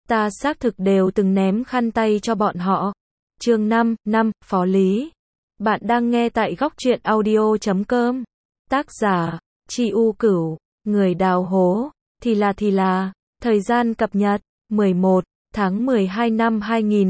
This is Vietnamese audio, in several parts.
Ta xác thực đều từng ném khăn tay cho bọn họ. Chương 5, Phó Lý. Bạn đang nghe tại góc truyện audio.com. Tác giả, Chi U Cửu, người đào hố, thì là. Thời gian cập nhật, 11 tháng 12 năm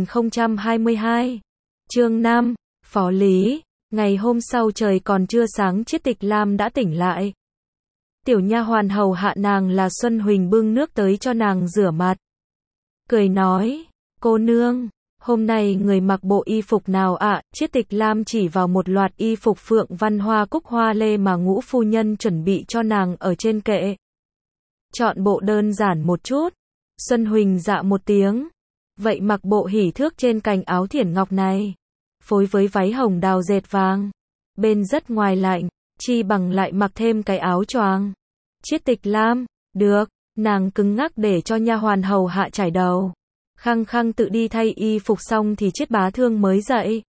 2022. Chương 5, Phó Lý. Ngày hôm sau trời còn chưa sáng Chiết Tịch Lam đã tỉnh lại. Tiểu nha hoàn hầu hạ nàng là Xuân Huỳnh bưng nước tới cho nàng rửa mặt. Cười nói, cô nương, hôm nay người mặc bộ y phục nào ạ? Chiết Tịch Lam chỉ vào một loạt y phục phượng văn hoa cúc hoa lê mà Ngũ phu nhân chuẩn bị cho nàng ở trên kệ. Chọn bộ đơn giản một chút. Xuân Huỳnh dạ một tiếng. Vậy mặc bộ hỉ thước trên cành áo thiển ngọc này, phối với váy hồng đào dệt vàng, bên rất ngoài lạnh, chi bằng lại mặc thêm cái áo choàng. Chiết Tịch Lam, được. Nàng cứng ngắc để cho nha hoàn hầu hạ chải đầu. Khăng khăng tự đi thay y phục xong thì Chiết Bá Thương mới dậy.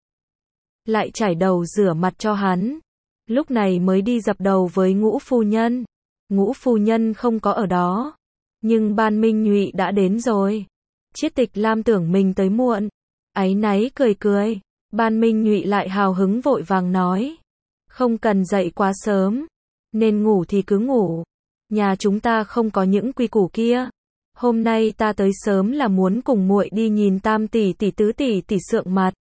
Lại chải đầu rửa mặt cho hắn. Lúc này mới đi dập đầu với Ngũ phu nhân. Ngũ phu nhân không có ở đó. Nhưng Ban Minh Nhụy đã đến rồi. Chiết Tịch Lam tưởng mình tới muộn. Áy náy cười. Ban Minh Nhụy lại hào hứng vội vàng nói. Không cần dậy quá sớm. Nên ngủ thì cứ ngủ. Nhà chúng ta không có những quy củ kia. Hôm nay ta tới sớm là muốn cùng muội đi nhìn Tam tỷ tỷ tứ tỷ tỷ sượng mặt.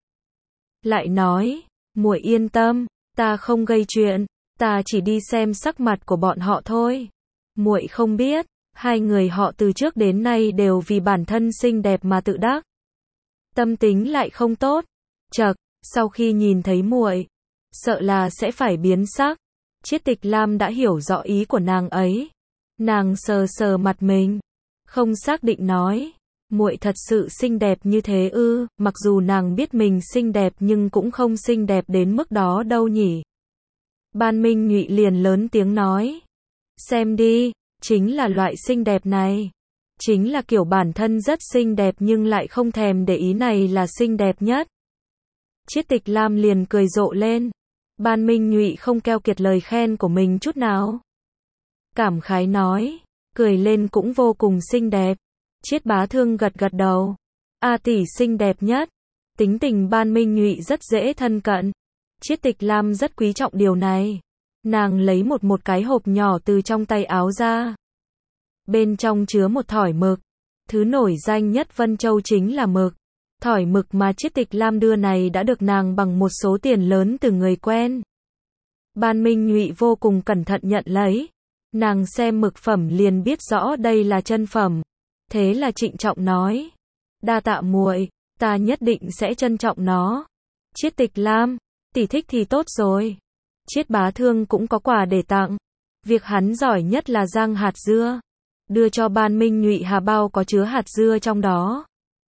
Lại nói, muội yên tâm, ta không gây chuyện, ta chỉ đi xem sắc mặt của bọn họ thôi. Muội không biết, hai người họ từ trước đến nay đều vì bản thân xinh đẹp mà tự đắc. Tâm tính lại không tốt. Chậc, sau khi nhìn thấy muội, sợ là sẽ phải biến sắc. Chiết Tịch Lam đã hiểu rõ ý của nàng ấy. Nàng sờ mặt mình, không xác định nói, muội thật sự xinh đẹp như thế ư? Mặc dù nàng biết mình xinh đẹp nhưng cũng không xinh đẹp đến mức đó đâu nhỉ. Ban Minh Nhụy liền lớn tiếng nói, xem đi, chính là loại xinh đẹp này, chính là kiểu bản thân rất xinh đẹp nhưng lại không thèm để ý này là xinh đẹp nhất. Chiết Tịch Lam liền cười rộ lên. Ban Minh Nhụy không keo kiệt lời khen của mình chút nào. Cảm khái nói, cười lên cũng vô cùng xinh đẹp. Chiết Bá Thương gật đầu. A tỷ xinh đẹp nhất. Tính tình Ban Minh Nhụy rất dễ thân cận. Chiết Tịch Lam rất quý trọng điều này. Nàng lấy một cái hộp nhỏ từ trong tay áo ra. Bên trong chứa một thỏi mực. Thứ nổi danh nhất Vân Châu chính là mực. Thỏi mực mà Chiết Tịch Lam đưa này đã được nàng bằng một số tiền lớn từ người quen. Ban Minh Nhụy vô cùng cẩn thận nhận lấy. Nàng xem mực phẩm liền biết rõ đây là chân phẩm. Thế là trịnh trọng nói, đa tạ muội, ta nhất định sẽ trân trọng nó. Chiết Tịch Lam, tỷ thích thì tốt rồi. Chiết Bá Thương cũng có quà để tặng. Việc hắn giỏi nhất là rang hạt dưa. Đưa cho Ban Minh Nhụy hà bao có chứa hạt dưa trong đó.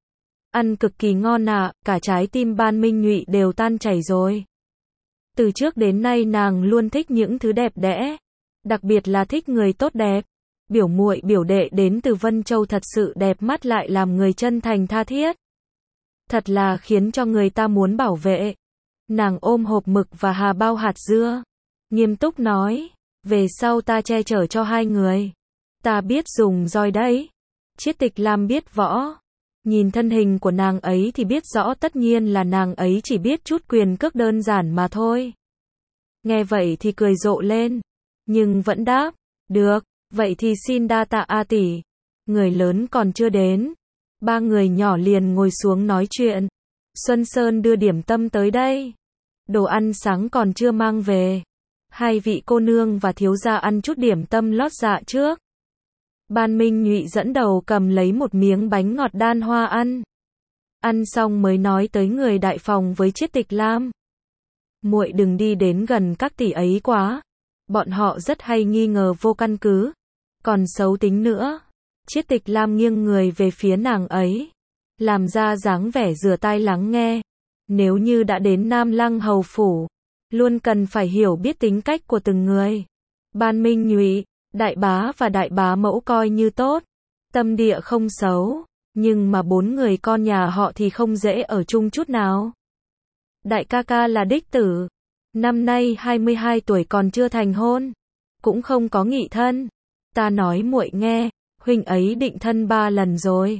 Ăn cực kỳ ngon ạ, cả trái tim Ban Minh Nhụy đều tan chảy rồi. Từ trước đến nay nàng luôn thích những thứ đẹp đẽ. Đặc biệt là thích người tốt đẹp. Biểu muội biểu đệ đến từ Vân Châu thật sự đẹp mắt lại làm người chân thành tha thiết. Thật là khiến cho người ta muốn bảo vệ. Nàng ôm hộp mực và hà bao hạt dưa. Nghiêm túc nói, về sau ta che chở cho hai người. Ta biết dùng roi đấy. Chiết Tịch Lam biết võ. Nhìn thân hình của nàng ấy thì biết rõ tất nhiên là nàng ấy chỉ biết chút quyền cước đơn giản mà thôi. Nghe vậy thì cười rộ lên. Nhưng vẫn đáp, được, vậy thì xin đa tạ A tỷ. Người lớn còn chưa đến. Ba người nhỏ liền ngồi xuống nói chuyện. Xuân Sơn đưa điểm tâm tới đây. Đồ ăn sáng còn chưa mang về. Hai vị cô nương và thiếu gia ăn chút điểm tâm lót dạ trước. Ban Minh Nhụy dẫn đầu cầm lấy một miếng bánh ngọt đan hoa ăn. Ăn xong mới nói tới người đại phòng với Chiết Tịch Lam. Muội đừng đi đến gần các tỷ ấy quá. Bọn họ rất hay nghi ngờ vô căn cứ. Còn xấu tính nữa. Chiết Tịch Lam nghiêng người về phía nàng ấy. Làm ra dáng vẻ rửa tai lắng nghe. Nếu như đã đến Nam Lăng hầu phủ. Luôn cần phải hiểu biết tính cách của từng người. Ban Minh Nhụy, đại bá và đại bá mẫu coi như tốt. Tâm địa không xấu. Nhưng mà bốn người con nhà họ thì không dễ ở chung chút nào. Đại ca ca là đích tử. Năm nay 22 tuổi còn chưa thành hôn. Cũng không có nghị thân. Ta nói muội nghe, huynh ấy định thân 3 lần rồi.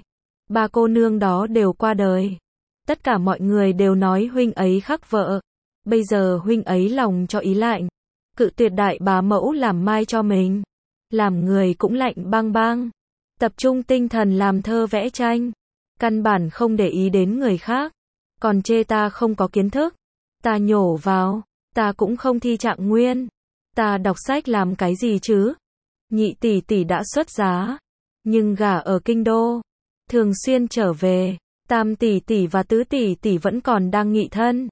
Ba cô nương đó đều qua đời. Tất cả mọi người đều nói huynh ấy khắc vợ. Bây giờ huynh ấy lòng cho ý lạnh, cự tuyệt đại bá mẫu làm mai cho mình. Làm người cũng lạnh băng băng. Tập trung tinh thần làm thơ vẽ tranh. Căn bản không để ý đến người khác. Còn chê ta không có kiến thức. Ta nhổ vào. Ta cũng không thi trạng nguyên. Ta đọc sách làm cái gì chứ? Nhị tỷ tỷ đã xuất giá. Nhưng gả ở kinh đô. Thường xuyên trở về. Tam tỷ tỷ và tứ tỷ tỷ vẫn còn đang nghị thân.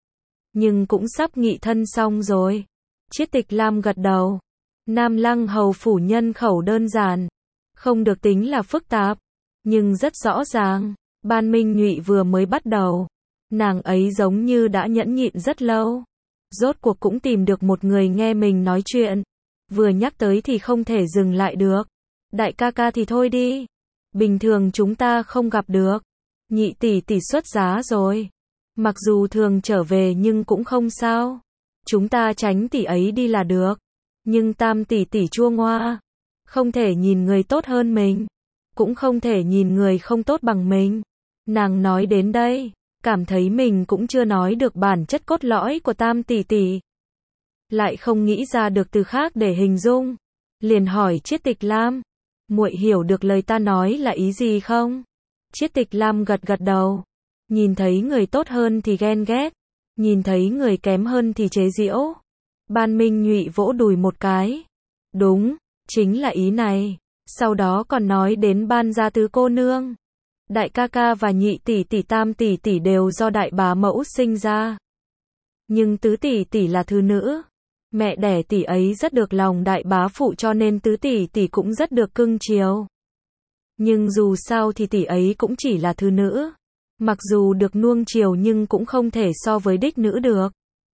Nhưng cũng sắp nghị thân xong rồi. Chiết Tịch Lam gật đầu. Nam Lăng hầu phủ nhân khẩu đơn giản. Không được tính là phức tạp. Nhưng rất rõ ràng. Ban Minh Nhụy vừa mới bắt đầu. Nàng ấy giống như đã nhẫn nhịn rất lâu. Rốt cuộc cũng tìm được một người nghe mình nói chuyện. Vừa nhắc tới thì không thể dừng lại được. Đại ca ca thì thôi đi. Bình thường chúng ta không gặp được. Nhị tỷ tỷ xuất giá rồi. Mặc dù thường trở về nhưng cũng không sao. Chúng ta tránh tỷ ấy đi là được. Nhưng tam tỷ tỷ chua ngoa. Không thể nhìn người tốt hơn mình. Cũng không thể nhìn người không tốt bằng mình. Nàng nói đến đây. Cảm thấy mình cũng chưa nói được bản chất cốt lõi của tam tỷ tỷ. Lại không nghĩ ra được từ khác để hình dung. Liền hỏi Chiết Tịch Lam. Muội hiểu được lời ta nói là ý gì không? Chiết Tịch Lam gật gật đầu. Nhìn thấy người tốt hơn thì ghen ghét. Nhìn thấy người kém hơn thì chế giễu. Ban Minh Nhụy vỗ đùi một cái. Đúng, chính là ý này. Sau đó còn nói đến Ban gia tứ cô nương. Đại ca ca và nhị tỷ tỷ tam tỷ tỷ đều do đại bá mẫu sinh ra. Nhưng tứ tỷ tỷ là thứ nữ. Mẹ đẻ tỷ ấy rất được lòng đại bá phụ cho nên tứ tỷ tỷ cũng rất được cưng chiều. Nhưng dù sao thì tỷ ấy cũng chỉ là thứ nữ. Mặc dù được nuông chiều nhưng cũng không thể so với đích nữ được.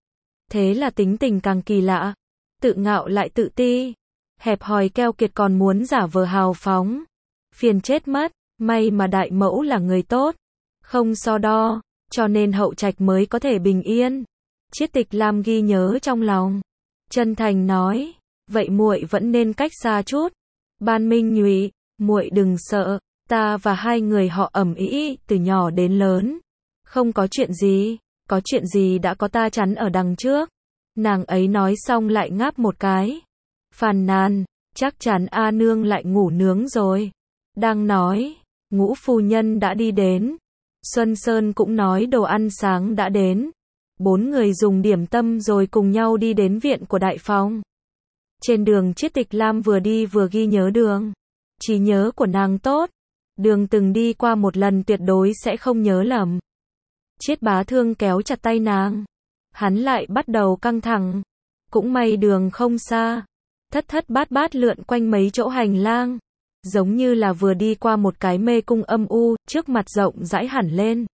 Thế là tính tình càng kỳ lạ. Tự ngạo lại tự ti. Hẹp hòi keo kiệt còn muốn giả vờ hào phóng. Phiền chết mất. May mà đại mẫu là người tốt. Không so đo. Cho nên hậu trạch mới có thể bình yên. Chiết Tịch Lam ghi nhớ trong lòng. Chân thành nói. Vậy muội vẫn nên cách xa chút. Ban Minh Nhụy. Muội đừng sợ. Ta và hai người họ ầm ĩ từ nhỏ đến lớn. Không có chuyện gì. Có chuyện gì đã có ta chắn ở đằng trước. Nàng ấy nói xong lại ngáp một cái. Phàn nàn. Chắc chắn A nương lại ngủ nướng rồi. Đang nói. Ngũ phu nhân đã đi đến. Xuân Sơn cũng nói đồ ăn sáng đã đến. 4 người dùng điểm tâm rồi cùng nhau đi đến viện của đại phòng. Trên đường Chiết Tịch Lam vừa đi vừa ghi nhớ đường. Trí nhớ của nàng tốt. Đường từng đi qua một lần tuyệt đối sẽ không nhớ lầm. Chiết Bá Thương kéo chặt tay nàng. Hắn lại bắt đầu căng thẳng. Cũng may đường không xa. Thất thất bát bát lượn quanh mấy chỗ hành lang. Giống như là vừa đi qua một cái mê cung âm u, trước mặt rộng rãi hẳn lên.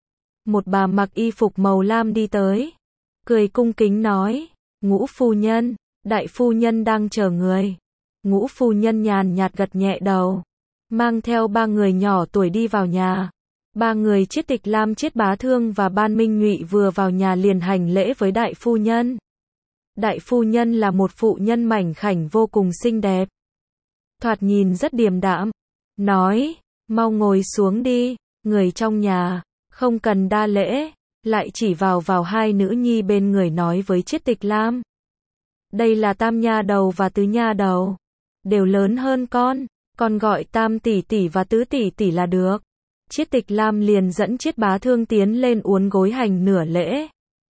Một bà mặc y phục màu lam đi tới. Cười cung kính nói. Ngũ phu nhân, đại phu nhân đang chờ người. Ngũ phu nhân nhàn nhạt gật nhẹ đầu. Mang theo 3 người nhỏ tuổi đi vào nhà. 3 người Chiết Tịch Lam, Chiết Bá Thương và Ban Minh Nhụy vừa vào nhà liền hành lễ với đại phu nhân. Đại phu nhân là một phụ nhân mảnh khảnh vô cùng xinh đẹp. Thoạt nhìn rất điềm đạm. Nói, mau ngồi xuống đi, người trong nhà, không cần đa lễ. Lại chỉ vào 2 nữ nhi bên người nói với Chiết Tịch Lam. Đây là tam nha đầu và tứ nha đầu. Đều lớn hơn con gọi tam tỷ tỷ và tứ tỷ tỷ là được. Chiết Tịch Lam liền dẫn Chiết Bá Thương tiến lên uốn gối hành nửa lễ.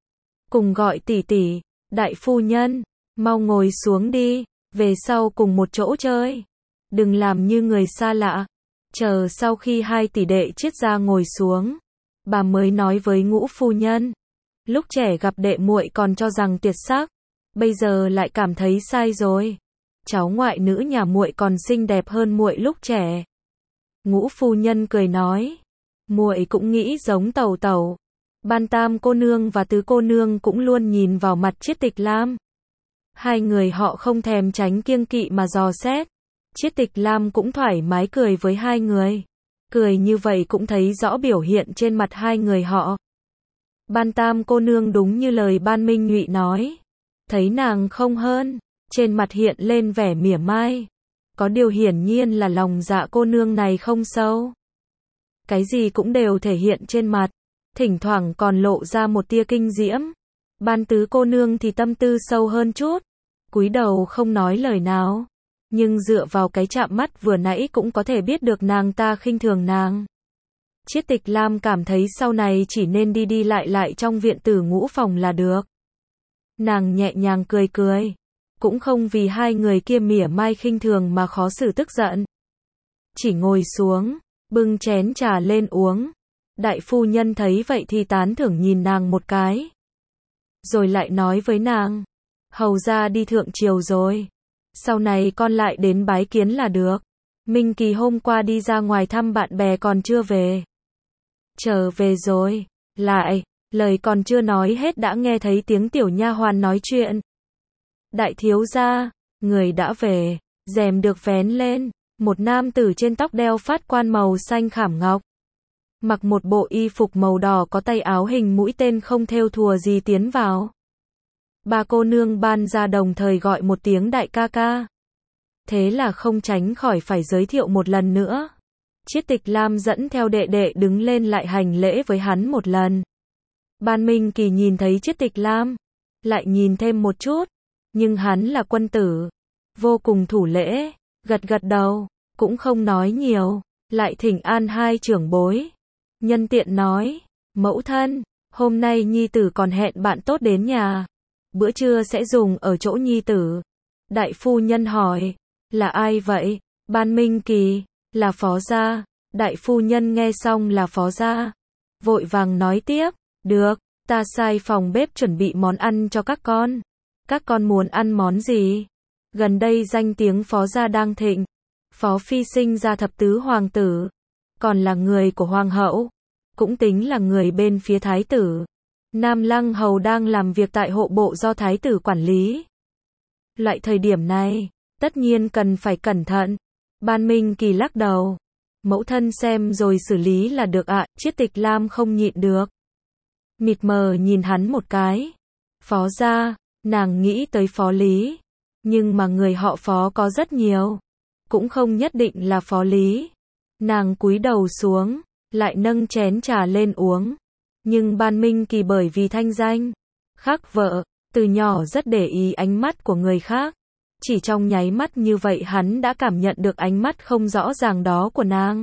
Cùng gọi tỷ tỷ, đại phu nhân, mau ngồi xuống đi, về sau cùng một chỗ chơi. Đừng làm như người xa lạ. Chờ sau khi 2 tỷ đệ Chiết gia ngồi xuống, bà mới nói với Ngũ phu nhân. Lúc trẻ gặp đệ muội còn cho rằng tuyệt sắc, bây giờ lại cảm thấy sai rồi. Cháu ngoại nữ nhà muội còn xinh đẹp hơn muội lúc trẻ. Ngũ phu nhân cười nói, muội cũng nghĩ giống Tẩu Tẩu. Ban tam cô nương và tứ cô nương cũng luôn nhìn vào mặt Chiết Tịch Lam. 2 người họ không thèm tránh kiêng kỵ mà dò xét. Chiết Tịch Lam cũng thoải mái cười với 2 người. Cười như vậy cũng thấy rõ biểu hiện trên mặt 2 người họ. Ban tam cô nương đúng như lời Ban Minh Nhụy nói. Thấy nàng không hơn, trên mặt hiện lên vẻ mỉa mai. Có điều hiển nhiên là lòng dạ cô nương này không sâu. cái gì cũng đều thể hiện trên mặt, thỉnh thoảng còn lộ ra một tia kinh diễm. Ban Tứ cô nương thì tâm tư sâu hơn chút, cúi đầu không nói lời nào, nhưng dựa vào cái chạm mắt vừa nãy cũng có thể biết được nàng ta khinh thường nàng. Chiết Tịch Lam cảm thấy sau này chỉ nên đi đi lại lại trong viện Tử Ngũ phòng là được. Nàng nhẹ nhàng cười cười, cũng không vì hai người kia mỉa mai khinh thường mà khó xử tức giận. Chỉ ngồi xuống, bưng chén trà lên uống. Đại phu nhân thấy vậy thì tán thưởng nhìn nàng một cái. Rồi lại nói với nàng, hầu ra đi thượng triều rồi. Sau này con lại đến bái kiến là được. Minh Kỳ hôm qua đi ra ngoài thăm bạn bè còn chưa về. Trở về rồi, lại, lời còn chưa nói hết đã nghe thấy tiếng tiểu nha hoàn nói chuyện. Đại thiếu gia, người đã về, rèm được vén lên, một nam tử trên tóc đeo phát quan màu xanh khảm ngọc. Mặc một bộ y phục màu đỏ có tay áo hình mũi tên không thêu thùa gì tiến vào. Ba cô nương Ban ra đồng thời gọi một tiếng đại ca ca. Thế là không tránh khỏi phải giới thiệu một lần nữa. Chiết Tịch Lam dẫn theo đệ đệ đứng lên lại hành lễ với hắn một lần. Ban Minh Kỳ nhìn thấy Chiết Tịch Lam, lại nhìn thêm một chút, nhưng hắn là quân tử, vô cùng thủ lễ, gật gật đầu, cũng không nói nhiều, lại thỉnh an hai trưởng bối. Nhân tiện nói, mẫu thân, hôm nay nhi tử còn hẹn bạn tốt đến nhà, bữa trưa sẽ dùng ở chỗ nhi tử. Đại phu nhân hỏi, là ai vậy? Ban Minh Kỳ, là phó gia. Đại phu nhân nghe xong là phó gia, vội vàng nói tiếp, được, ta sai phòng bếp chuẩn bị món ăn cho các con. Các con muốn ăn món gì? Gần đây danh tiếng phó gia đang thịnh, phó phi sinh ra thập tứ hoàng tử, còn là người của hoàng hậu, cũng tính là người bên phía thái tử. Nam Lăng hầu đang làm việc tại hộ bộ do thái tử quản lý. Loại thời điểm này, tất nhiên cần phải cẩn thận. Ban Minh Kỳ lắc đầu, mẫu thân xem rồi xử lý là được ạ. Chiết Tịch Lam không nhịn được, mịt mờ nhìn hắn một cái. Phó gia, nàng nghĩ tới phó lý, nhưng mà người họ phó có rất nhiều, cũng không nhất định là phó lý. Nàng cúi đầu xuống, lại nâng chén trà lên uống. Nhưng Ban Minh Kỳ bởi vì thanh danh khác vợ, từ nhỏ rất để ý ánh mắt của người khác. Chỉ trong nháy mắt như vậy hắn đã cảm nhận được ánh mắt không rõ ràng đó của nàng.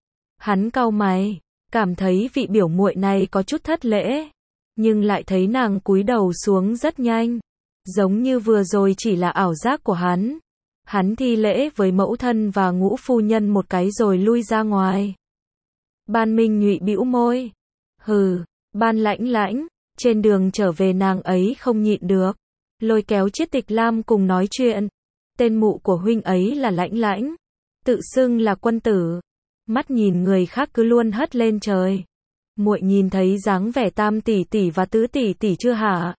Hắn cau mày, cảm thấy vị biểu muội này có chút thất lễ, nhưng lại thấy nàng cúi đầu xuống rất nhanh, giống như vừa rồi chỉ là ảo giác của hắn. Hắn thi lễ với mẫu thân và Ngũ phu nhân một cái rồi lui ra ngoài. Ban Minh Nhụy bĩu môi, hừ, Ban Lãnh Lãnh, trên đường trở về nàng ấy không nhịn được, lôi kéo Chiết Tịch Lam cùng nói chuyện. Tên mụ của huynh ấy là Lãnh Lãnh, tự xưng là quân tử, mắt nhìn người khác cứ luôn hất lên trời. Muội nhìn thấy dáng vẻ Tam tỷ tỷ và Tứ tỷ tỷ chưa hả?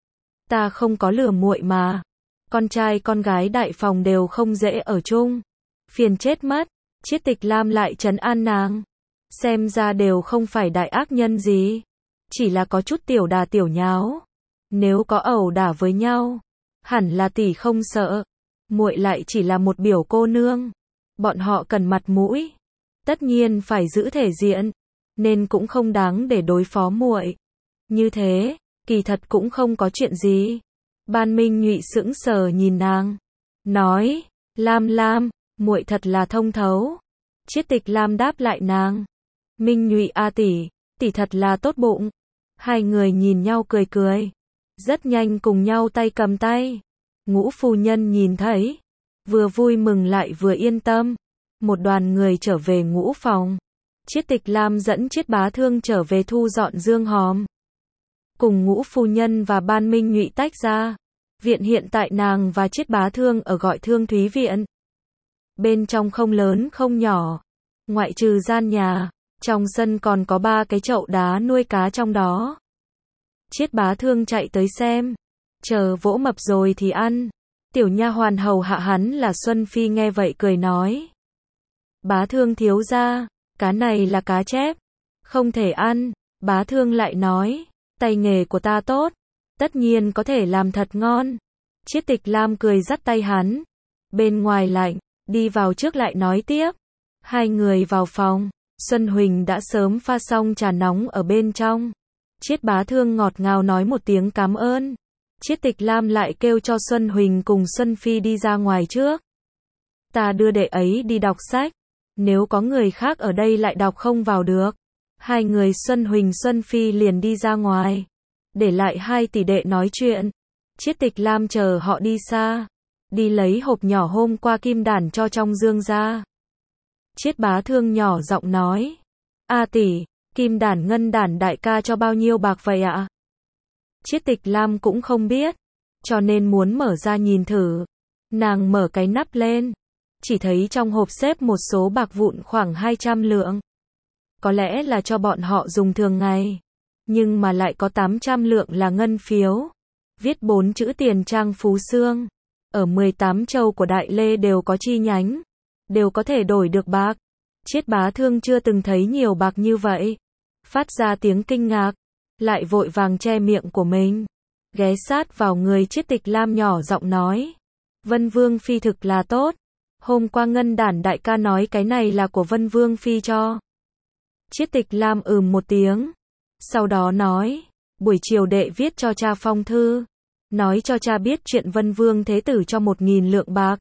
Ta không có lừa muội mà. Con trai con gái đại phòng đều không dễ ở chung, phiền chết mất. Chiết Tịch Lam lại trấn an nàng, xem ra đều không phải đại ác nhân gì, chỉ là có chút tiểu đà tiểu nháo. Nếu có ẩu đả với nhau, hẳn là tỷ không sợ. Muội lại chỉ là một biểu cô nương, bọn họ cần mặt mũi, tất nhiên phải giữ thể diện, nên cũng không đáng để đối phó muội. Như thế, kỳ thật cũng không có chuyện gì. Ban Minh Nhụy sững sờ nhìn nàng, nói, Lam Lam, muội thật là thông thấu. Chiết Tịch Lam đáp lại nàng, Minh Nhụy a tỷ, tỷ thật là tốt bụng. Hai người nhìn nhau cười cười, rất nhanh cùng nhau tay cầm tay. Ngũ phu nhân nhìn thấy, vừa vui mừng lại vừa yên tâm. Một đoàn người trở về Ngũ phòng. Chiết Tịch Lam dẫn Chiết Bá Thương trở về thu dọn dương hòm. Cùng Ngũ phu nhân và Ban Minh Nhụy tách ra. Viện hiện tại nàng và Chiết Bá Thương ở gọi Thương Thúy viện. Bên trong không lớn không nhỏ, ngoại trừ gian nhà, trong sân còn có 3 cái chậu đá nuôi cá trong đó. Chiết Bá Thương chạy tới xem, chờ vỗ mập rồi thì ăn. Tiểu nha hoàn hầu hạ hắn là Xuân Phi nghe vậy cười nói, Bá Thương thiếu gia, cá này là cá chép, không thể ăn. Bá Thương lại nói, tay nghề của ta tốt, tất nhiên có thể làm thật ngon. Chiết Tịch Lam cười dắt tay hắn, bên ngoài lạnh, đi vào trước lại nói tiếp. Hai người vào phòng, Xuân Huỳnh đã sớm pha xong trà nóng ở bên trong. Chiết Bá Thương ngọt ngào nói một tiếng cảm ơn. Chiết Tịch Lam lại kêu cho Xuân Huỳnh cùng Xuân Phi đi ra ngoài trước. Ta đưa đệ ấy đi đọc sách. Nếu có người khác ở đây lại đọc không vào được. Hai người Xuân Huỳnh Xuân Phi liền đi ra ngoài. Để lại hai tỷ đệ nói chuyện. Chiết Tịch Lam chờ họ đi xa. Đi lấy hộp nhỏ hôm qua Kim Đản cho trong dương ra. Chiết Bá Thương nhỏ giọng nói. A tỷ, Kim Đản Ngân Đản đại ca cho bao nhiêu bạc vậy ạ? Chiết Tịch Lam cũng không biết. Cho nên muốn mở ra nhìn thử. Nàng mở cái nắp lên. Chỉ thấy trong hộp xếp một số bạc vụn khoảng 200 lượng. Có lẽ là cho bọn họ dùng thường ngày. Nhưng mà lại có 800 lượng là ngân phiếu. Viết 4 chữ tiền trang Phú Xương. Ở 18 châu của Đại Lê đều có chi nhánh. Đều có thể đổi được bạc. Chiết Bá Thương chưa từng thấy nhiều bạc như vậy. Phát ra tiếng kinh ngạc. Lại vội vàng che miệng của mình. Ghé sát vào người Chiết Tịch Lam nhỏ giọng nói. Vân Vương Phi thực là tốt. Hôm qua Ngân Đản đại ca nói cái này là của Vân Vương Phi cho. Chiết Tịch Lam một tiếng. Sau đó nói. Buổi chiều đệ viết cho cha phong thư. Nói cho cha biết chuyện Vân Vương Thế Tử cho 1.000 lượng bạc.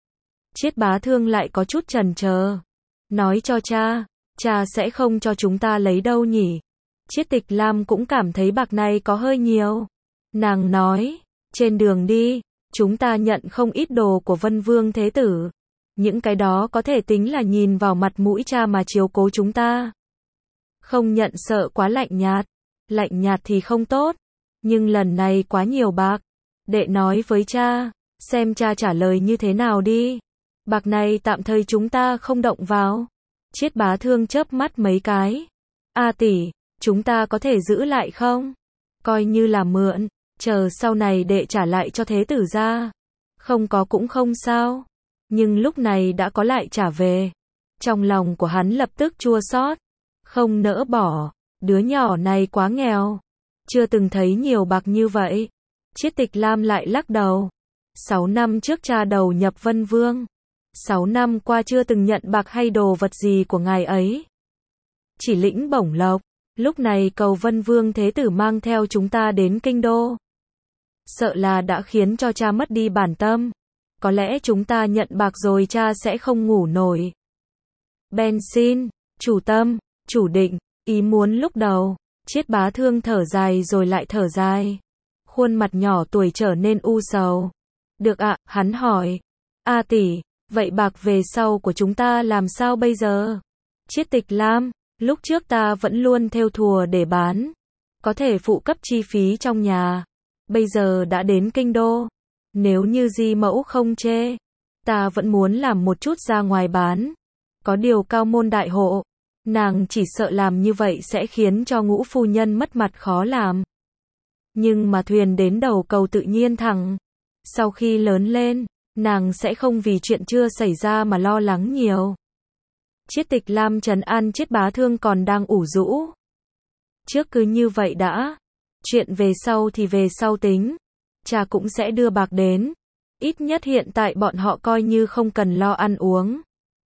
Chiết Bá Thương lại có chút chần chờ. Nói cho cha sẽ không cho chúng ta lấy đâu nhỉ? Chiết Tịch Lam cũng cảm thấy bạc này có hơi nhiều. Nàng nói, trên đường đi, chúng ta nhận không ít đồ của Vân Vương Thế Tử. Những cái đó có thể tính là nhìn vào mặt mũi cha mà chiếu cố chúng ta. Không nhận sợ quá lạnh nhạt. Lạnh nhạt thì không tốt. Nhưng lần này quá nhiều bạc. Đệ nói với cha, xem cha trả lời như thế nào đi. Bạc này tạm thời chúng ta không động vào. Chiết Bá Thương chớp mắt mấy cái. A tỷ, chúng ta có thể giữ lại không? Coi như là mượn, chờ sau này đệ trả lại cho Thế Tử ra. Không có cũng không sao. Nhưng lúc này đã có lại trả về. Trong lòng của hắn lập tức chua xót. Không nỡ bỏ, đứa nhỏ này quá nghèo. Chưa từng thấy nhiều bạc như vậy. Chiết Tịch Lam lại lắc đầu. 6 năm trước cha đầu nhập Vân Vương. 6 năm qua chưa từng nhận bạc hay đồ vật gì của ngài ấy. Chỉ lĩnh bổng lộc. Lúc này cầu Vân Vương Thế Tử mang theo chúng ta đến kinh đô. Sợ là đã khiến cho cha mất đi bản tâm. Có lẽ chúng ta nhận bạc rồi cha sẽ không ngủ nổi. Ben xin, chủ tâm, chủ định, ý muốn lúc đầu. Chiết Bá Thương thở dài rồi lại thở dài. Khuôn mặt nhỏ tuổi trở nên u sầu. Được ạ, hắn hỏi. A tỷ, vậy bạc về sau của chúng ta làm sao bây giờ? Chiết Tịch Lam, lúc trước ta vẫn luôn thêu thùa để bán. Có thể phụ cấp chi phí trong nhà. Bây giờ đã đến kinh đô. Nếu như di mẫu không chê, ta vẫn muốn làm một chút ra ngoài bán. Có điều cao môn đại hộ. Nàng chỉ sợ làm như vậy sẽ khiến cho Ngũ phu nhân mất mặt khó làm. Nhưng mà thuyền đến đầu cầu tự nhiên thẳng. Sau khi lớn lên, nàng sẽ không vì chuyện chưa xảy ra mà lo lắng nhiều. Chiết Tịch Lam trấn an Chiết Bá Thương còn đang ủ rũ. Trước cứ như vậy đã. Chuyện về sau thì về sau tính. Cha cũng sẽ đưa bạc đến. Ít nhất hiện tại bọn họ coi như không cần lo ăn uống.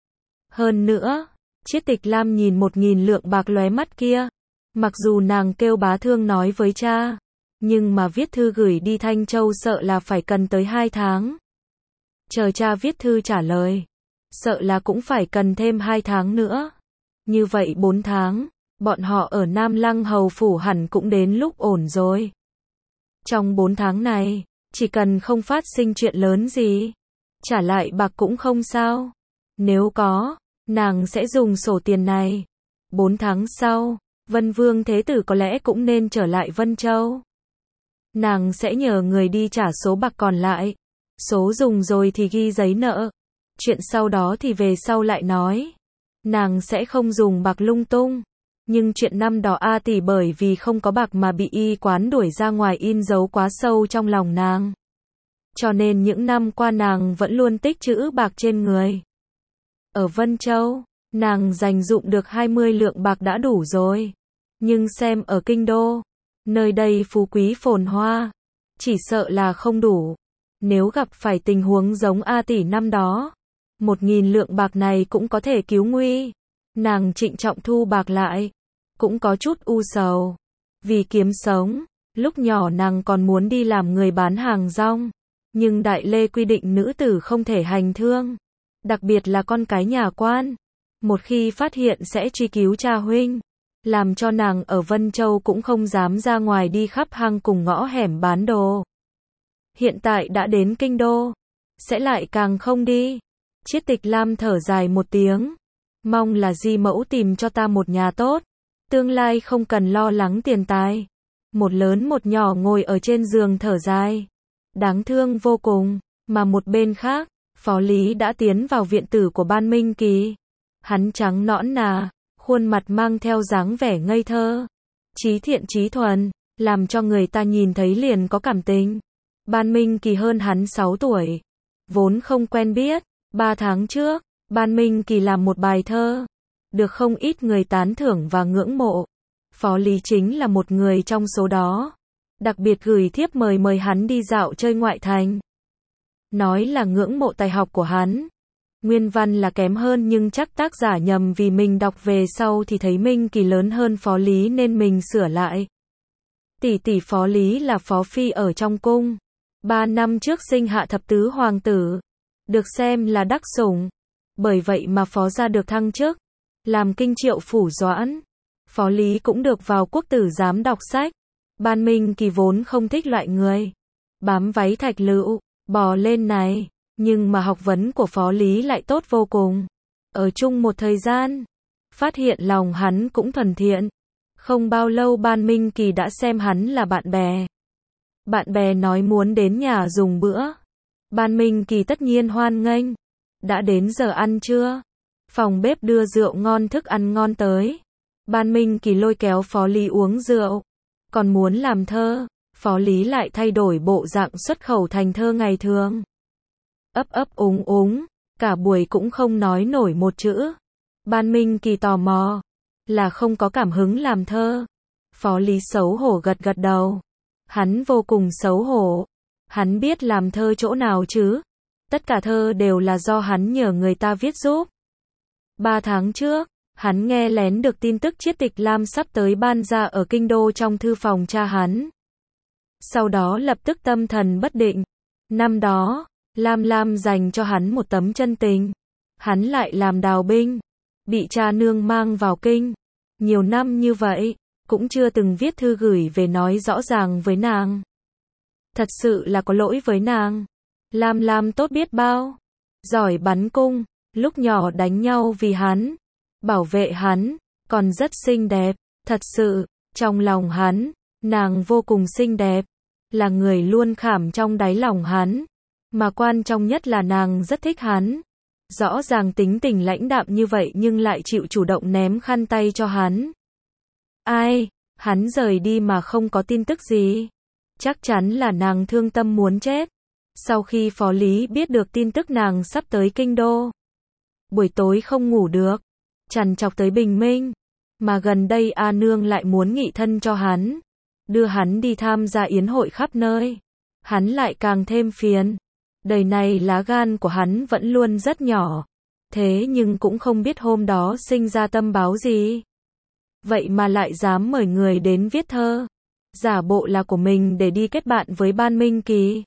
Hơn nữa, Chiết Tịch Lam nhìn 1.000 lượng bạc lóe mắt kia. Mặc dù nàng kêu Bá Thương nói với cha, nhưng mà viết thư gửi đi Thanh Châu sợ là phải cần tới 2 tháng. Chờ cha viết thư trả lời, sợ là cũng phải cần thêm 2 tháng nữa. Như vậy 4 tháng, bọn họ ở Nam Lăng Hầu Phủ hẳn cũng đến lúc ổn rồi. Trong 4 tháng này, chỉ cần không phát sinh chuyện lớn gì, trả lại bạc cũng không sao. Nếu có, nàng sẽ dùng sổ tiền này. 4 tháng sau, Vân Vương Thế Tử có lẽ cũng nên trở lại Vân Châu. Nàng sẽ nhờ người đi trả số bạc còn lại. Số dùng rồi thì ghi giấy nợ. Chuyện sau đó thì về sau lại nói. Nàng sẽ không dùng bạc lung tung. Nhưng chuyện năm đó A tỷ bởi vì không có bạc mà bị y quán đuổi ra ngoài in dấu quá sâu trong lòng nàng. Cho nên những năm qua nàng vẫn luôn tích trữ bạc trên người. Ở Vân Châu, nàng dành dụm được 20 lượng bạc đã đủ rồi. Nhưng xem ở kinh đô, nơi đây phú quý phồn hoa, chỉ sợ là không đủ. Nếu gặp phải tình huống giống A tỷ năm đó, 1.000 lượng bạc này cũng có thể cứu nguy. Nàng trịnh trọng thu bạc lại, cũng có chút u sầu. Vì kiếm sống, lúc nhỏ nàng còn muốn đi làm người bán hàng rong, nhưng Đại Lê quy định nữ tử không thể hành thương, đặc biệt là con cái nhà quan. Một khi phát hiện sẽ truy cứu cha huynh, làm cho nàng ở Vân Châu cũng không dám ra ngoài đi khắp hang cùng ngõ hẻm bán đồ. Hiện tại đã đến kinh đô, sẽ lại càng không đi. Chiết Tịch Lam thở dài một tiếng, mong là Di mẫu tìm cho ta một nhà tốt, tương lai không cần lo lắng tiền tài. Một lớn một nhỏ ngồi ở trên giường thở dài, đáng thương vô cùng. Mà một bên khác, Phó Lý đã tiến vào viện tử của Ban Minh Kỳ. Hắn trắng nõn nà, khuôn mặt mang theo dáng vẻ ngây thơ, trí thiện trí thuần, làm cho người ta nhìn thấy liền có cảm tình. Ban Minh Kỳ hơn hắn 6 tuổi, vốn không quen biết. 3 tháng trước, Ban Minh Kỳ làm một bài thơ, được không ít người tán thưởng và ngưỡng mộ. Phó Lý chính là một người trong số đó, đặc biệt gửi thiếp mời hắn đi dạo chơi ngoại thành. Nói là ngưỡng mộ tài học của hắn. Nguyên văn là kém hơn nhưng chắc tác giả nhầm vì mình đọc về sau thì thấy Minh Kỳ lớn hơn Phó Lý nên mình sửa lại. Tỷ tỷ Phó Lý là Phó Phi ở trong cung. 3 năm trước sinh hạ thập tứ hoàng tử, được xem là đắc sủng. Bởi vậy mà Phó gia được thăng chức, làm kinh triệu phủ doãn. Phó Lý cũng được vào quốc tử giám đọc sách. Ban Minh Kỳ vốn không thích loại người bám váy thạch lựu, bò lên này, nhưng mà học vấn của Phó Lý lại tốt vô cùng. Ở chung một thời gian, phát hiện lòng hắn cũng thuần thiện. Không bao lâu Ban Minh Kỳ đã xem hắn là bạn bè. Bạn bè nói muốn đến nhà dùng bữa. Ban Minh Kỳ tất nhiên hoan nghênh. Đã đến giờ ăn trưa, phòng bếp đưa rượu ngon thức ăn ngon tới. Ban Minh Kỳ lôi kéo Phó Lý uống rượu. Còn muốn làm thơ, Phó Lý lại thay đổi bộ dạng xuất khẩu thành thơ ngày thường. Ấp ấp úng úng, cả buổi cũng không nói nổi một chữ. Ban Minh Kỳ tò mò, là không có cảm hứng làm thơ. Phó Lý xấu hổ gật gật đầu. Hắn vô cùng xấu hổ. Hắn biết làm thơ chỗ nào chứ? Tất cả thơ đều là do hắn nhờ người ta viết giúp. 3 tháng trước, hắn nghe lén được tin tức Chiết Tịch Lam sắp tới ban ra ở kinh đô trong thư phòng cha hắn. Sau đó lập tức tâm thần bất định. Năm đó, Lam dành cho hắn một tấm chân tình. Hắn lại làm đào binh, bị cha nương mang vào kinh. Nhiều năm như vậy, cũng chưa từng viết thư gửi về nói rõ ràng với nàng. Thật sự là có lỗi với nàng. Lam tốt biết bao, giỏi bắn cung, lúc nhỏ đánh nhau vì hắn, bảo vệ hắn, còn rất xinh đẹp. Thật sự, trong lòng hắn, nàng vô cùng xinh đẹp, là người luôn khảm trong đáy lòng hắn. Mà quan trọng nhất là nàng rất thích hắn. Rõ ràng tính tình lãnh đạm như vậy nhưng lại chịu chủ động ném khăn tay cho hắn. Ai, hắn rời đi mà không có tin tức gì. Chắc chắn là nàng thương tâm muốn chết. Sau khi Phó Lý biết được tin tức nàng sắp tới kinh đô, buổi tối không ngủ được, trằn trọc tới bình minh. Mà gần đây A Nương lại muốn nghị thân cho hắn, đưa hắn đi tham gia yến hội khắp nơi. Hắn lại càng thêm phiền. Đời này lá gan của hắn vẫn luôn rất nhỏ. Thế nhưng cũng không biết hôm đó sinh ra tâm báo gì. Vậy mà lại dám mời người đến viết thơ, giả bộ là của mình để đi kết bạn với Ban Minh Kỳ.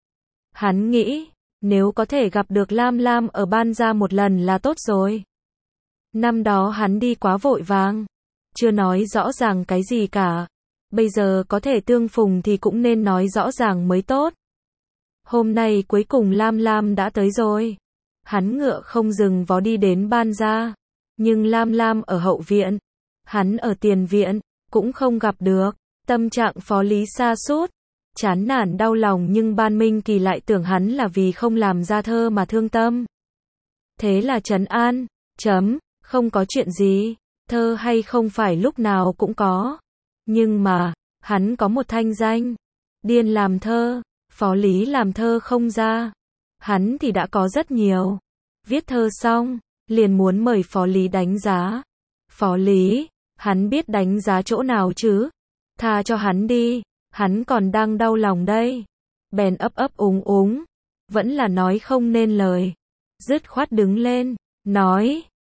Hắn nghĩ, nếu có thể gặp được Lam ở Ban gia một lần là tốt rồi. Năm đó hắn đi quá vội vàng, chưa nói rõ ràng cái gì cả. Bây giờ có thể tương phùng thì cũng nên nói rõ ràng mới tốt. Hôm nay cuối cùng Lam đã tới rồi. Hắn ngựa không dừng vó đi đến Ban gia. Nhưng Lam ở hậu viện, hắn ở tiền viện, cũng không gặp được. Tâm trạng Phó Lý sa sút, chán nản đau lòng nhưng Ban Minh Kỳ lại tưởng hắn là vì không làm ra thơ mà thương tâm. Thế là trấn an, không có chuyện gì, thơ hay không phải lúc nào cũng có. Nhưng mà, hắn có một thanh danh, điên làm thơ. Phó Lý làm thơ không ra, hắn thì đã có rất nhiều. Viết thơ xong, liền muốn mời Phó Lý đánh giá. Phó Lý, hắn biết đánh giá chỗ nào chứ? Tha cho hắn đi, hắn còn đang đau lòng đây. Bèn ấp úng, vẫn là nói không nên lời. Dứt khoát đứng lên, nói,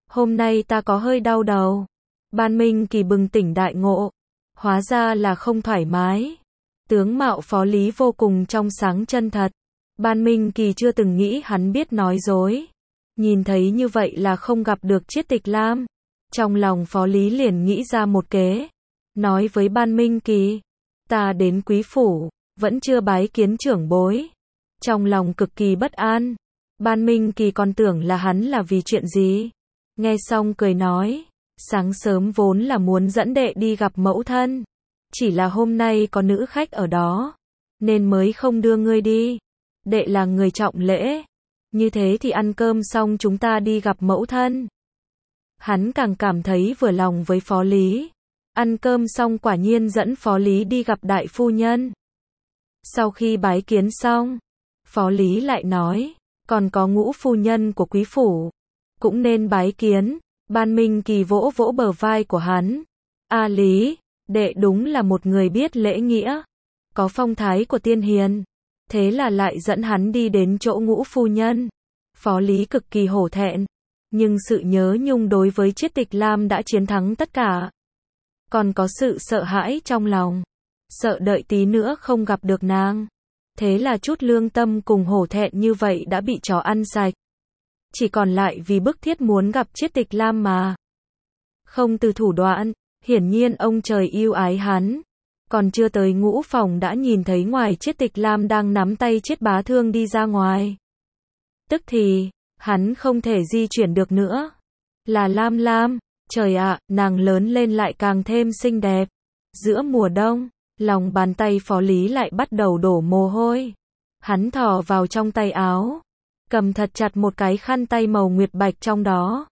Hôm nay ta có hơi đau đầu. Ban Minh Kỳ bừng tỉnh đại ngộ. Hóa ra là không thoải mái. Tướng mạo Phó Lý vô cùng trong sáng chân thật. Ban Minh Kỳ chưa từng nghĩ hắn biết nói dối. Nhìn thấy như vậy là không gặp được Chiết Tịch Lam. Trong lòng Phó Lý liền nghĩ ra một kế. Nói với Ban Minh Kỳ. Ta đến quý phủ, vẫn chưa bái kiến trưởng bối. Trong lòng cực kỳ bất an. Ban Minh Kỳ còn tưởng là hắn là vì chuyện gì. Nghe xong cười nói. Sáng sớm vốn là muốn dẫn đệ đi gặp mẫu thân. Chỉ là hôm nay có nữ khách ở đó. Nên mới không đưa ngươi đi. Đệ là người trọng lễ. Như thế thì ăn cơm xong chúng ta đi gặp mẫu thân. Hắn càng cảm thấy vừa lòng với Phó Lý. Ăn cơm xong quả nhiên dẫn Phó Lý đi gặp đại phu nhân. Sau khi bái kiến xong, Phó Lý lại nói, còn có ngũ phu nhân của quý phủ, cũng nên bái kiến. Ban Minh Kỳ vỗ vỗ bờ vai của hắn. A Lý, đệ đúng là một người biết lễ nghĩa, có phong thái của tiên hiền. Thế là lại dẫn hắn đi đến chỗ ngũ phu nhân. Phó Lý cực kỳ hổ thẹn, nhưng sự nhớ nhung đối với Chiết Tịch Lam đã chiến thắng tất cả. Còn có sự sợ hãi trong lòng, sợ đợi tí nữa không gặp được nàng. Thế là chút lương tâm cùng hổ thẹn như vậy đã bị chó ăn sạch. Chỉ còn lại vì bức thiết muốn gặp Chiết Tịch Lam mà. Không từ thủ đoạn, hiển nhiên ông trời yêu ái hắn. Còn chưa tới ngũ phòng đã nhìn thấy ngoài Chiết Tịch Lam đang nắm tay Chiết Bá Thương đi ra ngoài. Tức thì, hắn không thể di chuyển được nữa. Là Lam Lam, trời ạ, nàng lớn lên lại càng thêm xinh đẹp. Giữa mùa đông, lòng bàn tay Phó Lý lại bắt đầu đổ mồ hôi. Hắn thò vào trong tay áo, cầm thật chặt một cái khăn tay màu nguyệt bạch trong đó.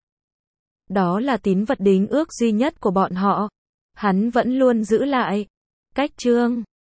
Đó là tín vật đính ước duy nhất của bọn họ. Hắn vẫn luôn giữ lại. Cách chương